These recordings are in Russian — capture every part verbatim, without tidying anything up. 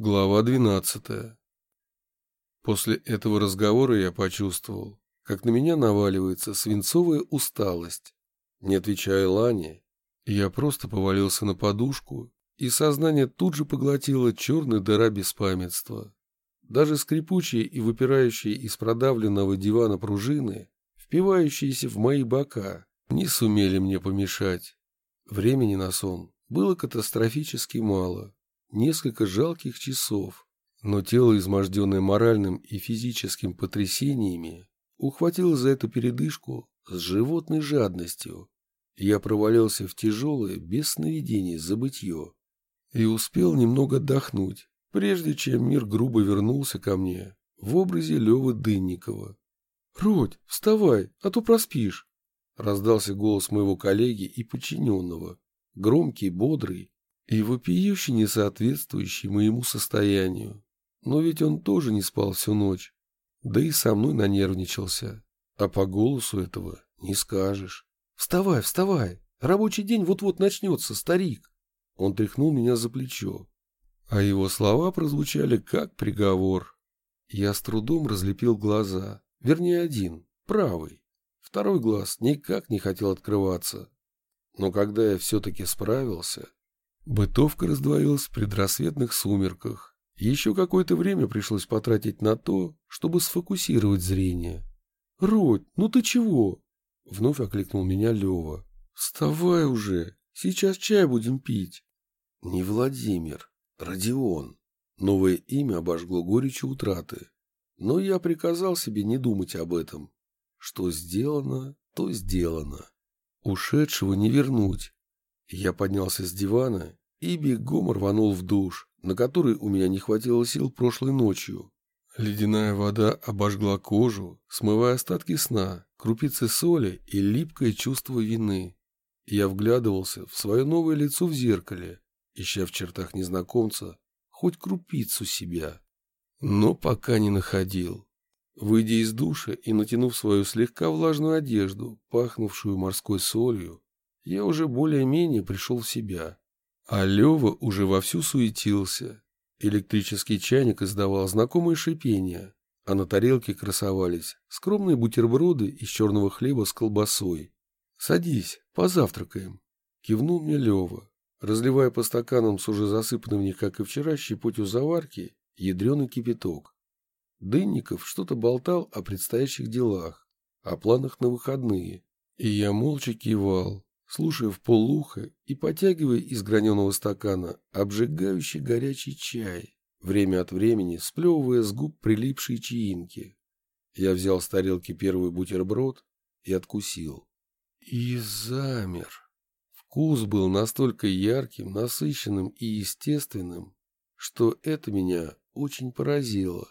Глава двенадцатая. После этого разговора я почувствовал, как на меня наваливается свинцовая усталость. Не отвечая Лане, я просто повалился на подушку, и сознание тут же поглотило черная дыра беспамятства. Даже скрипучие и выпирающие из продавленного дивана пружины, впивающиеся в мои бока, не сумели мне помешать. Времени на сон было катастрофически мало. Несколько жалких часов, но тело, изможденное моральным и физическим потрясениями, ухватило за эту передышку с животной жадностью. Я провалился в тяжелое, без сновидений, забытье и успел немного отдохнуть, прежде чем мир грубо вернулся ко мне в образе Левы Дынникова. «Родь, вставай, а то проспишь!» — раздался голос моего коллеги и подчиненного, громкий, бодрый, и вопиюще не соответствующий моему состоянию. Но ведь он тоже не спал всю ночь, да и со мной нанервничался. А по голосу этого не скажешь. «Вставай, вставай! Рабочий день вот-вот начнется, старик!» Он тряхнул меня за плечо, а его слова прозвучали как приговор. Я с трудом разлепил глаза, вернее один, правый. Второй глаз никак не хотел открываться. Но когда я все-таки справился... Бытовка раздвоилась в предрассветных сумерках. Еще какое-то время пришлось потратить на то, чтобы сфокусировать зрение. «Родь, ну ты чего?» — вновь окликнул меня Лева. «Вставай уже, сейчас чай будем пить». Не Владимир, Родион. Новое имя обожгло горечью утраты. Но я приказал себе не думать об этом. Что сделано, то сделано. Ушедшего не вернуть. Я поднялся с дивана и бегом рванул в душ, на который у меня не хватило сил прошлой ночью. Ледяная вода обожгла кожу, смывая остатки сна, крупицы соли и липкое чувство вины. Я вглядывался в свое новое лицо в зеркале, ища в чертах незнакомца хоть крупицу себя. Но пока не находил. Выйдя из душа и натянув свою слегка влажную одежду, пахнувшую морской солью, я уже более-менее пришел в себя. А Лева уже вовсю суетился. Электрический чайник издавал знакомое шипение, а на тарелке красовались скромные бутерброды из черного хлеба с колбасой. «Садись, позавтракаем», — кивнул мне Лева, разливая по стаканам с уже засыпанным в них, как и вчера, щепотью заварки, ядреный кипяток. Дынников что-то болтал о предстоящих делах, о планах на выходные, и я молча кивал, слушая вполуха и потягивая из граненого стакана обжигающий горячий чай, время от времени сплевывая с губ прилипшие чаинки. Я взял с тарелки первый бутерброд и откусил. И замер. Вкус был настолько ярким, насыщенным и естественным, что это меня очень поразило.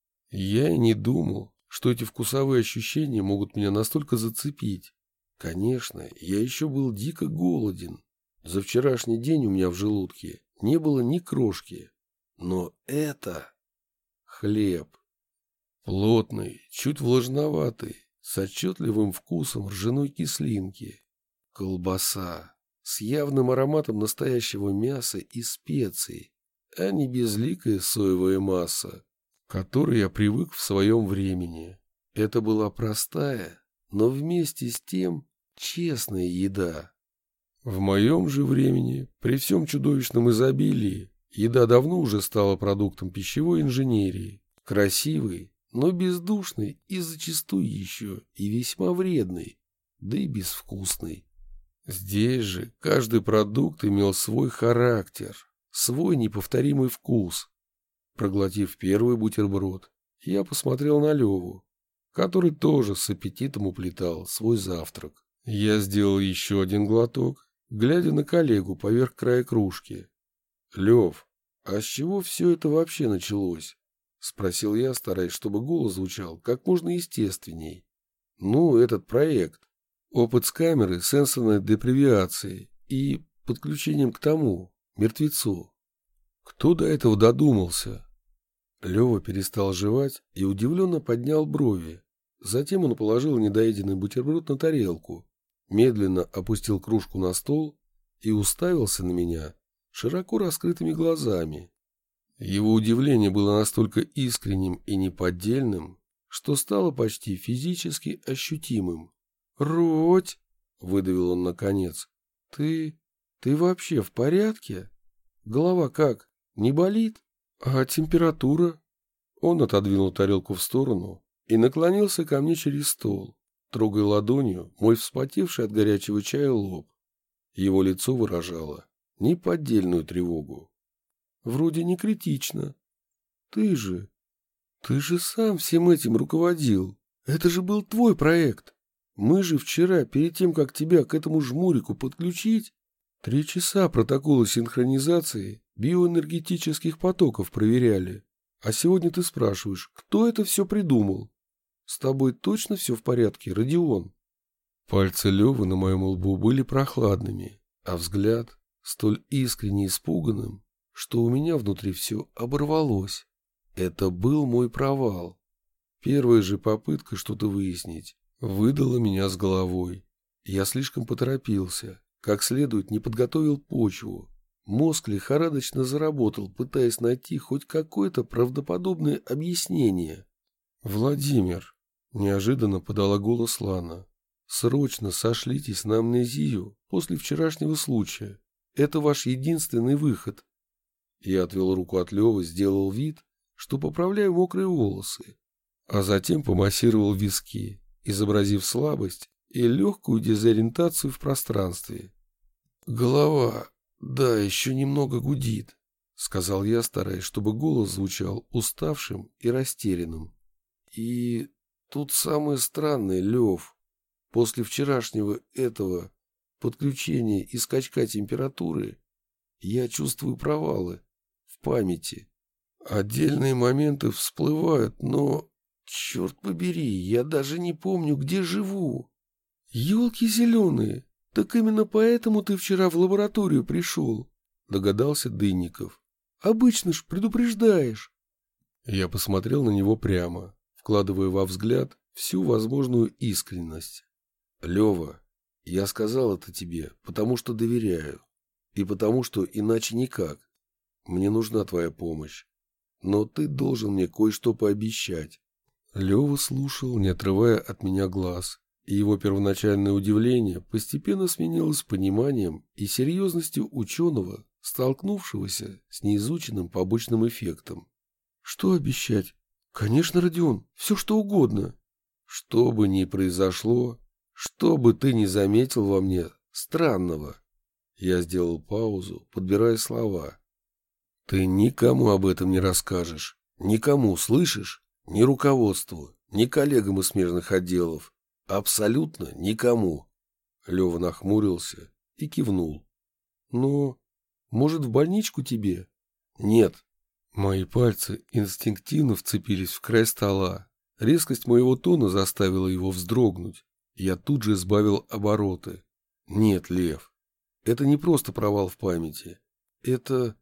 Я и не думал, что эти вкусовые ощущения могут меня настолько зацепить. Конечно, я еще был дико голоден. За вчерашний день у меня в желудке не было ни крошки. Но это... хлеб. Плотный, чуть влажноватый, с отчетливым вкусом ржаной кислинки. Колбаса с явным ароматом настоящего мяса и специй, а не безликая соевая масса, к которой я привык в своем времени. Это была простая, но вместе с тем честная еда. В моем же времени, при всем чудовищном изобилии, еда давно уже стала продуктом пищевой инженерии, красивой, но бездушной и зачастую еще и весьма вредной, да и безвкусной. Здесь же каждый продукт имел свой характер, свой неповторимый вкус. Проглотив первый бутерброд, я посмотрел на Леву, который тоже с аппетитом уплетал свой завтрак. Я сделал еще один глоток, глядя на коллегу поверх края кружки. «Лев, а с чего все это вообще началось?» — спросил я, стараясь, чтобы голос звучал как можно естественней. «Ну, этот проект. Опыт с камерой сенсорной депривиации и подключением к тому, мертвецу. Кто до этого додумался?» Лева перестал жевать и удивленно поднял брови. Затем он положил недоеденный бутерброд на тарелку, медленно опустил кружку на стол и уставился на меня широко раскрытыми глазами. Его удивление было настолько искренним и неподдельным, что стало почти физически ощутимым. «Родь!» — выдавил он наконец. «Ты... ты вообще в порядке? Голова как, не болит? А температура?» Он отодвинул тарелку в сторону и наклонился ко мне через стол, трогая ладонью мой вспотевший от горячего чая лоб. Его лицо выражало неподдельную тревогу. «Вроде не критично. Ты же... ты же сам всем этим руководил. Это же был твой проект. Мы же вчера, перед тем, как тебя к этому жмурику подключить, три часа протокола синхронизации биоэнергетических потоков проверяли. А сегодня ты спрашиваешь, кто это все придумал? С тобой точно все в порядке, Родион?» Пальцы Левы на моем лбу были прохладными, а взгляд столь искренне испуганным, что у меня внутри все оборвалось. Это был мой провал. Первая же попытка что-то выяснить выдала меня с головой. Я слишком поторопился, как следует не подготовил почву. Мозг лихорадочно заработал, пытаясь найти хоть какое-то правдоподобное объяснение. «Владимир», — неожиданно подала голос Лана, — «срочно сошлитесь на амнезию после вчерашнего случая. Это ваш единственный выход». Я отвел руку от Левы, сделал вид, что поправляю мокрые волосы, а затем помассировал виски, изобразив слабость и легкую дезориентацию в пространстве. «Голова, да, еще немного гудит», — сказал я, стараясь, чтобы голос звучал уставшим и растерянным. «И тут самое странное, Лев, после вчерашнего этого подключения и скачка температуры я чувствую провалы в памяти. Отдельные моменты всплывают, но, черт побери, я даже не помню, где живу. Елки зеленые, так именно поэтому ты вчера в лабораторию пришел», — догадался Дынников. «Обычно ж предупреждаешь». Я посмотрел на него прямо, вкладывая во взгляд всю возможную искренность. «Лева, я сказал это тебе, потому что доверяю, и потому что иначе никак. Мне нужна твоя помощь, но ты должен мне кое-что пообещать». Лева слушал, не отрывая от меня глаз, и его первоначальное удивление постепенно сменилось пониманием и серьезностью ученого, столкнувшегося с неизученным побочным эффектом. «Что обещать? Конечно, Родион, все что угодно». «Что бы ни произошло, что бы ты ни заметил во мне странного». Я сделал паузу, подбирая слова. «Ты никому об этом не расскажешь. Никому, слышишь? Ни руководству, ни коллегам из смежных отделов. Абсолютно никому». Лева нахмурился и кивнул. «Ну, может, в больничку тебе?» «Нет». Мои пальцы инстинктивно вцепились в край стола. Резкость моего тона заставила его вздрогнуть. Я тут же сбавил обороты. «Нет, Лев, это не просто провал в памяти. Это...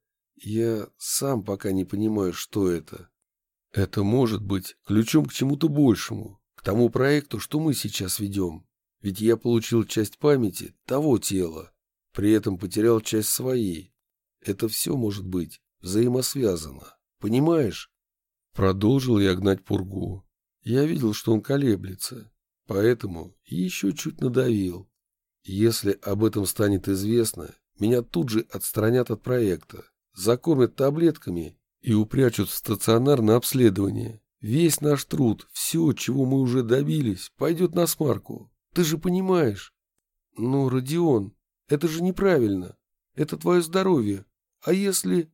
я сам пока не понимаю, что это. Это может быть ключом к чему-то большему, к тому проекту, что мы сейчас ведем. Ведь я получил часть памяти того тела, при этом потерял часть своей. Это все может быть взаимосвязано. Понимаешь?» Продолжил я гнать пургу. Я видел, что он колеблется, поэтому еще чуть надавил. Если об этом станет известно, меня тут же отстранят от проекта, закормят таблетками и упрячут в стационар на обследование. Весь наш труд, все, чего мы уже добились, пойдет на смарку. Ты же понимаешь? Ну, Родион, это же неправильно. Это твое здоровье. А если...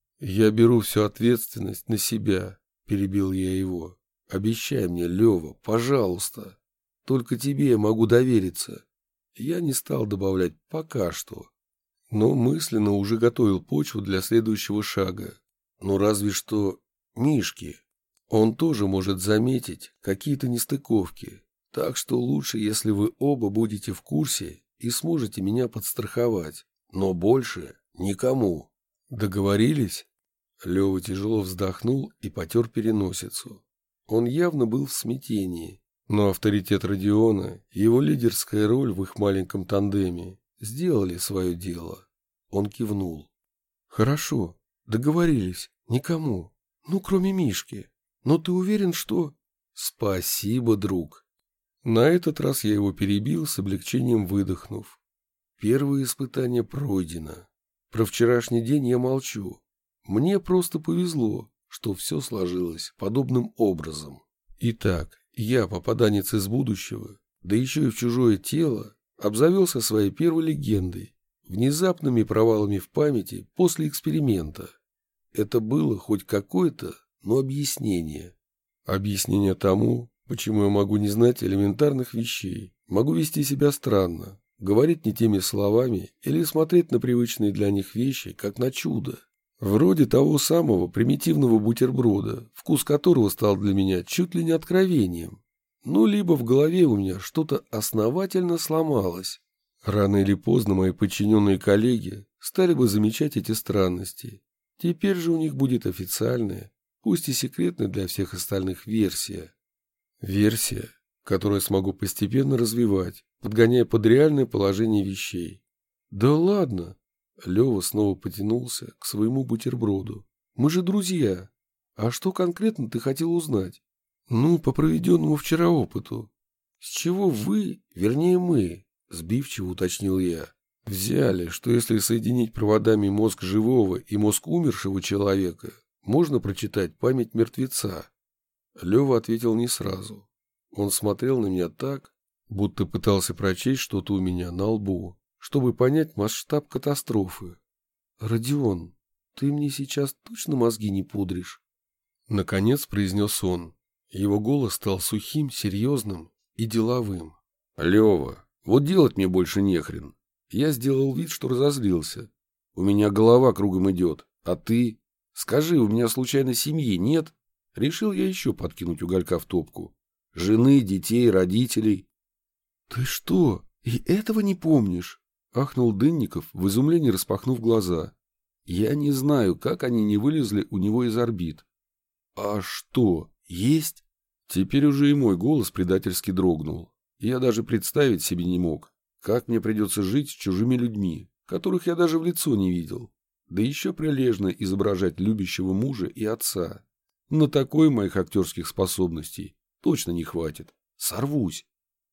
Я беру всю ответственность на себя, перебил я его. Обещай мне, Лева, пожалуйста. Только тебе я могу довериться. Я не стал добавлять «пока что», но мысленно уже готовил почву для следующего шага. Ну разве что Мишки. Он тоже может заметить какие-то нестыковки. Так что лучше, если вы оба будете в курсе и сможете меня подстраховать. Но больше никому. Договорились? Лева тяжело вздохнул и потер переносицу. Он явно был в смятении. Но авторитет Родиона и его лидерская роль в их маленьком тандеме сделали свое дело. Он кивнул. «Хорошо, договорились, Никому. Ну, кроме Мишки. Но ты уверен, что... Спасибо, друг. На этот раз я его перебил, с облегчением выдохнув. Первое испытание пройдено. Про вчерашний день я молчу. Мне просто повезло, что все сложилось подобным образом. Итак, я, попаданец из будущего, да еще и в чужое тело, обзавелся своей первой легендой, внезапными провалами в памяти после эксперимента. Это было хоть какое-то, но объяснение. Объяснение тому, почему я могу не знать элементарных вещей, могу вести себя странно, говорить не теми словами или смотреть на привычные для них вещи, как на чудо. Вроде того самого примитивного бутерброда, вкус которого стал для меня чуть ли не откровением. Ну, либо в голове у меня что-то основательно сломалось. Рано или поздно мои подчиненные коллеги стали бы замечать эти странности. Теперь же у них будет официальная, пусть и секретная для всех остальных версия. Версия, которую я смогу постепенно развивать, подгоняя под реальное положение вещей. Да ладно! Лева снова потянулся к своему бутерброду. Мы же друзья. А что конкретно ты хотел узнать? Ну, по проведенному вчера опыту. С чего вы, вернее мы, сбивчиво уточнил я, взяли, что если соединить проводами мозг живого и мозг умершего человека, можно прочитать память мертвеца? Лева ответил не сразу. Он смотрел на меня так, будто пытался прочесть что-то у меня на лбу, чтобы понять масштаб катастрофы. «Родион, ты мне сейчас точно мозги не пудришь?» Наконец произнес он. Его голос стал сухим, серьезным и деловым. «Лева, вот делать мне больше нехрен. Я сделал вид, что разозлился. У меня голова кругом идет. А ты? Скажи, у меня случайно семьи нет?» Решил я еще подкинуть уголька в топку. Жены, детей, родителей. «Ты что, и этого не помнишь?» — ахнул Дынников, в изумлении распахнув глаза. Я не знаю, как они не вылезли у него из орбит. «А что, есть?» Теперь уже и мой голос предательски дрогнул. Я даже представить себе не мог, как мне придется жить с чужими людьми, которых я даже в лицо не видел. Да еще прилежно изображать любящего мужа и отца. На такое моих актерских способностей точно не хватит. Сорвусь.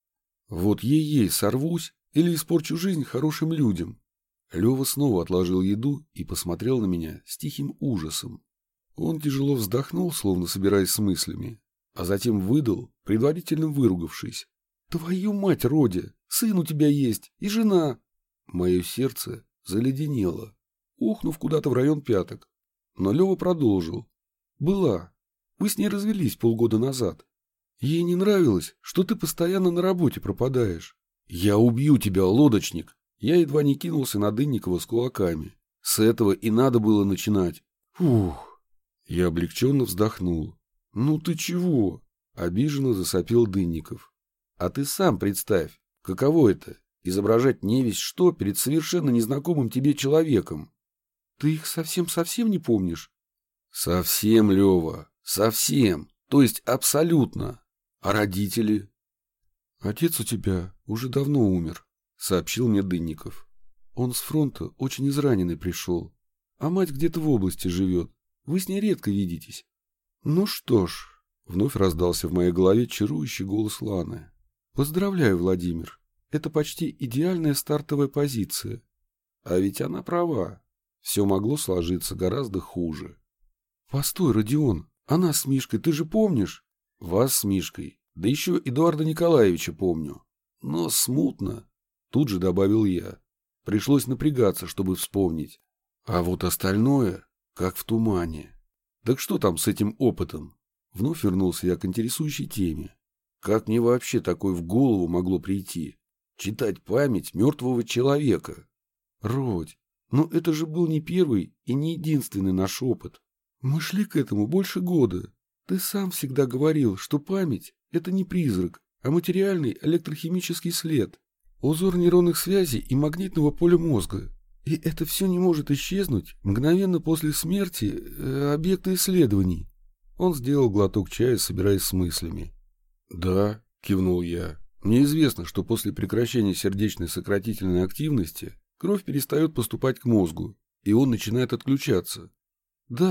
Вот ей-ей сорвусь или испорчу жизнь хорошим людям. Лева снова отложил еду и посмотрел на меня с тихим ужасом. Он тяжело вздохнул, словно собираясь с мыслями, а затем выдал, предварительно выругавшись. «Твою мать, Родя, сын у тебя есть и жена!» Мое сердце заледенело, ухнув куда-то в район пяток. Но Лева продолжил. «Была. Вы с ней развелись полгода назад. Ей не нравилось, что ты постоянно на работе пропадаешь. Я убью тебя, лодочник!» Я едва не кинулся на Дынникова с кулаками. С этого и надо было начинать. Фух. Я облегченно вздохнул. «Ну ты чего?» — обиженно засопел Дынников. «А ты сам представь, каково это — изображать невесть что перед совершенно незнакомым тебе человеком. Ты их совсем-совсем не помнишь?» «Совсем, Лева, совсем, то есть абсолютно. А родители?» «Отец у тебя уже давно умер», — сообщил мне Дынников. «Он с фронта очень израненный пришел, а мать где-то в области живет. Вы с ней редко видитесь». «Ну что ж», — вновь раздался в моей голове чарующий голос Ланы. «Поздравляю, Владимир, это почти идеальная стартовая позиция». А ведь она права, все могло сложиться гораздо хуже. «Постой, Родион, а нас с Мишкой ты же помнишь?» «Вас с Мишкой, да еще Эдуарда Николаевича помню. Но смутно», — тут же добавил я. Пришлось напрягаться, чтобы вспомнить. А вот остальное, как в тумане. Так что там с этим опытом? Вновь вернулся я к интересующей теме. Как мне вообще такое в голову могло прийти? Читать память мертвого человека? Родь, но это же был не первый и не единственный наш опыт. Мы шли к этому больше года. Ты сам всегда говорил, что память — это не призрак, а материальный электрохимический след, узор нейронных связей и магнитного поля мозга. И это все не может исчезнуть мгновенно после смерти э, объекта исследований. Он сделал глоток чая, собираясь с мыслями. «Да», — кивнул я, — «мне известно, что после прекращения сердечной сократительной активности кровь перестает поступать к мозгу, и он начинает отключаться». «Да,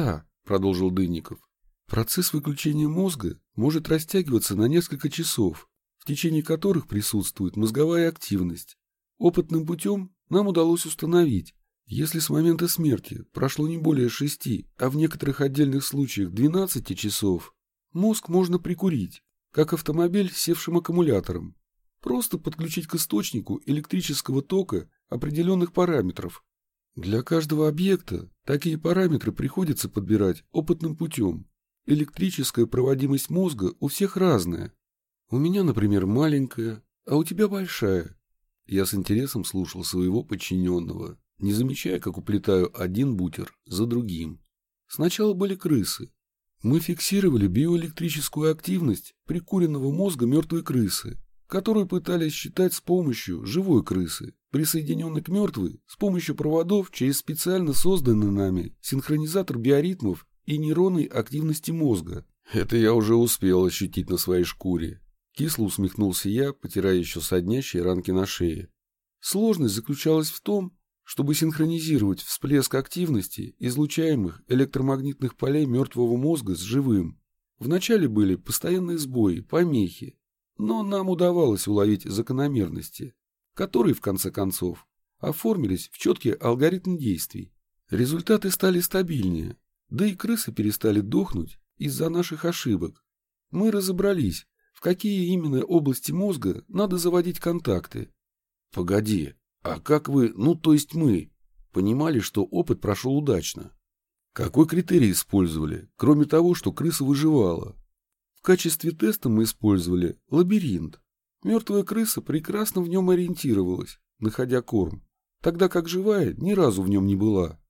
продолжил Дынников. Процесс выключения мозга может растягиваться на несколько часов, в течение которых присутствует мозговая активность. Опытным путем нам удалось установить, если с момента смерти прошло не более шести, а в некоторых отдельных случаях двенадцати часов, мозг можно прикурить, как автомобиль с севшим аккумулятором. Просто подключить к источнику электрического тока определенных параметров. Для каждого объекта такие параметры приходится подбирать опытным путем. Электрическая проводимость мозга у всех разная. У меня, например, маленькая, а у тебя большая. Я с интересом слушал своего подчиненного, не замечая, как уплетаю один бутер за другим. Сначала были крысы. Мы фиксировали биоэлектрическую активность прикуренного мозга мертвой крысы, которую пытались считать с помощью живой крысы, присоединенной к мертвой с помощью проводов через специально созданный нами синхронизатор биоритмов и нейронной активности мозга. Это я уже успел ощутить на своей шкуре. Кисло усмехнулся я, потирая еще соднящие ранки на шее. Сложность заключалась в том, чтобы синхронизировать всплеск активности излучаемых электромагнитных полей мертвого мозга с живым. Вначале были постоянные сбои, помехи, но нам удавалось уловить закономерности, которые, в конце концов, оформились в четкий алгоритм действий. Результаты стали стабильнее, да и крысы перестали дохнуть из-за наших ошибок. Мы разобрались, в какие именно области мозга надо заводить контакты. Погоди. А как вы, ну то есть мы, понимали, что опыт прошел удачно? Какой критерий использовали, кроме того, что крыса выживала? В качестве теста мы использовали лабиринт. Мертвая крыса прекрасно в нем ориентировалась, находя корм, тогда как живая ни разу в нем не была.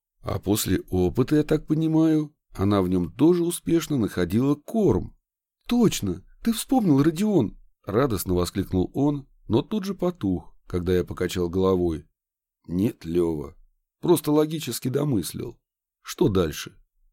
А после опыта, я так понимаю, она в нем тоже успешно находила корм. Точно, ты вспомнил, Родион! Радостно воскликнул он, но тут же потух, когда я покачал головой. Нет, Лева, просто логически домыслил. Что дальше?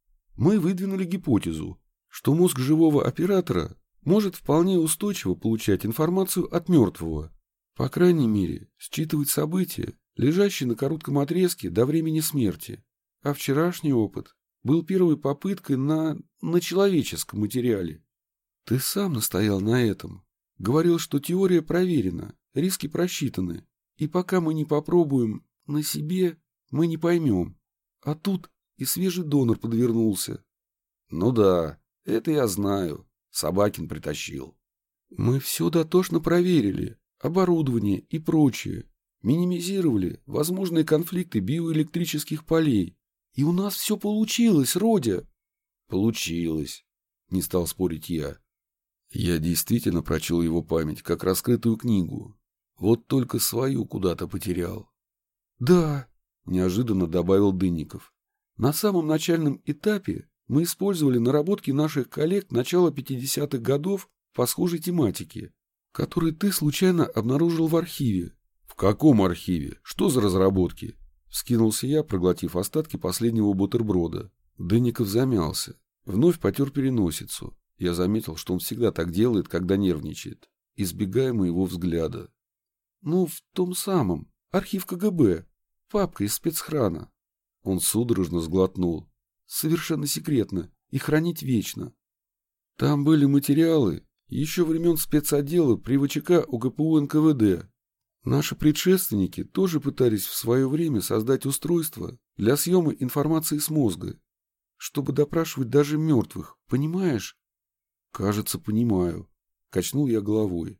Мы выдвинули гипотезу, что мозг живого оператора может вполне устойчиво получать информацию от мертвого. По крайней мере, считывать события, лежащие на коротком отрезке до времени смерти. А вчерашний опыт был первой попыткой на, на человеческом материале. Ты сам настоял на этом. Говорил, что теория проверена. Риски просчитаны, и пока мы не попробуем на себе, мы не поймем. А тут и свежий донор подвернулся. Ну да, это я знаю. Собакин притащил. Мы все дотошно проверили, оборудование и прочее. Минимизировали возможные конфликты биоэлектрических полей. И у нас все получилось, Родя. Получилось, не стал спорить я. Я действительно прочел его память, как раскрытую книгу. Вот только свою куда-то потерял. Да, неожиданно добавил Дынников. На самом начальном этапе мы использовали наработки наших коллег начала пятидесятых годов по схожей тематике, которые ты случайно обнаружил в архиве. В каком архиве? Что за разработки? Вскинулся я, проглотив остатки последнего бутерброда. Дынников замялся, вновь потер переносицу. Я заметил, что он всегда так делает, когда нервничает, избегая моего взгляда. Ну, в том самом. Архив КГБ. Папка из спецхрана. Он судорожно сглотнул. Совершенно секретно. И хранить вечно. Там были материалы еще времен спецотдела при ВЧК УГПУ эн ка вэ дэ. Наши предшественники тоже пытались в свое время создать устройство для съема информации с мозга, чтобы допрашивать даже мертвых. Понимаешь? Кажется, понимаю. Качнул я головой.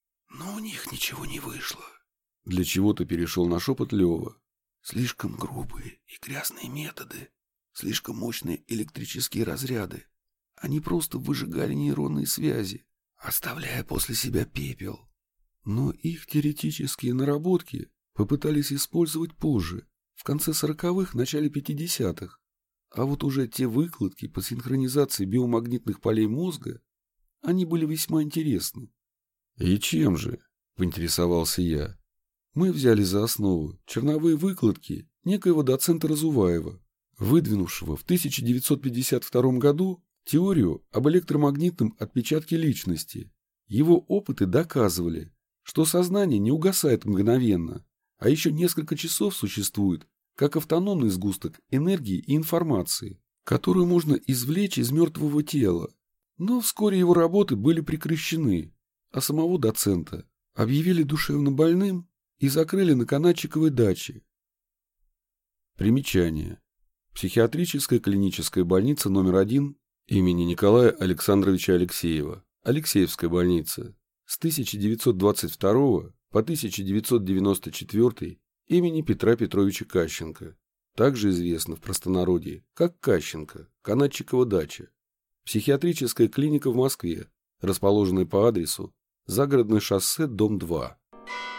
Но у них ничего не вышло. Для чего-то перешел на шепот Лева. Слишком грубые и грязные методы. Слишком мощные электрические разряды. Они просто выжигали нейронные связи, оставляя после себя пепел. Но их теоретические наработки попытались использовать позже, в конце сороковых, начале пятидесятых. А вот уже те выкладки по синхронизации биомагнитных полей мозга, они были весьма интересны. «И чем же?» – поинтересовался я. Мы взяли за основу черновые выкладки некоего доцента Разуваева, выдвинувшего в тысяча девятьсот пятьдесят втором году теорию об электромагнитном отпечатке личности. Его опыты доказывали, что сознание не угасает мгновенно, а еще несколько часов существует как автономный сгусток энергии и информации, которую можно извлечь из мертвого тела. Но вскоре его работы были прекращены, а самого доцента объявили душевно больным и закрыли на Канатчиковой даче. Примечание. Психиатрическая клиническая больница номер один имени Николая Александровича Алексеева, Алексеевская больница, с тысяча девятьсот двадцать второго по тысяча девятьсот девяносто четвёртый имени Петра Петровича Кащенко, также известно в простонародье как Кащенко, Канатчикова дача. Психиатрическая клиника в Москве, расположенная по адресу Загородное шоссе, дом два.